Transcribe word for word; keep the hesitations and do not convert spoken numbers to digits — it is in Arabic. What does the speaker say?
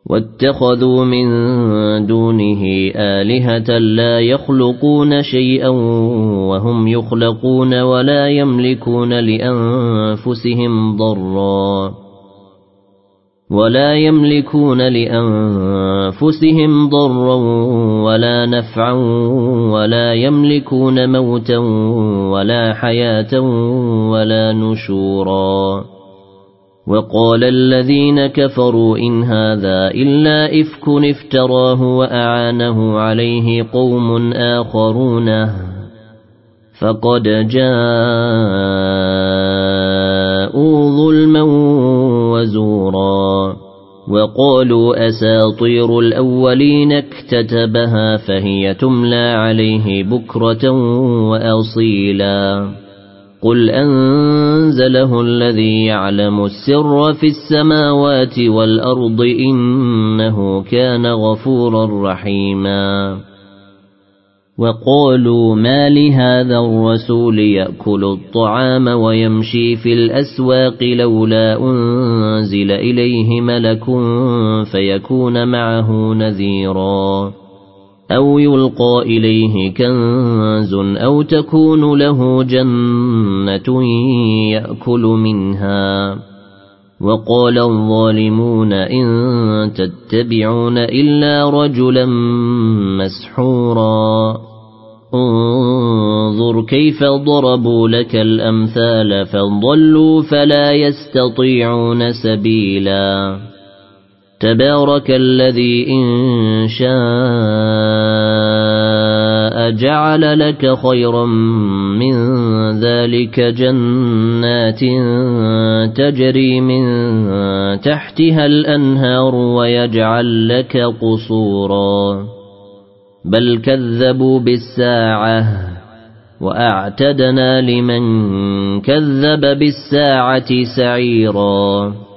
واتخذوا من دونه آلهة لا يخلقون شيئا وهم يخلقون ولا يملكون لأنفسهم ضرا ولا يملكون لأنفسهم ضرا ولا نفعا ولا يملكون موتا ولا حياة ولا نشورا. وقال الذين كفروا إن هذا إلا إفك افتراه وأعانه عليه قوم آخرون فقد جاءوا ظلما وزورا. وقالوا أساطير الأولين اكتتبها فهي تملى عليه بكرة وأصيلا. قل أنزله الذي يعلم السر في السماوات والأرض إنه كان غفورا رحيما. وقالوا ما لهذا الرسول يأكل الطعام ويمشي في الأسواق لولا أنزل إليه ملك فيكون معه نذيرا أو يلقى إليه كنز أو تكون له جنة يأكل منها. وقال الظالمون إن تتبعون إلا رجلا مسحورا. انظر كيف ضربوا لك الأمثال فضلوا فلا يستطيعون سبيلا. تبارك الذي إن شاء جعل لك خيرا من ذلك جنات تجري من تحتها الأنهار ويجعل لك قصورا بل كذبوا بالساعة وأعتدنا لمن كذب بالساعة سعيرا.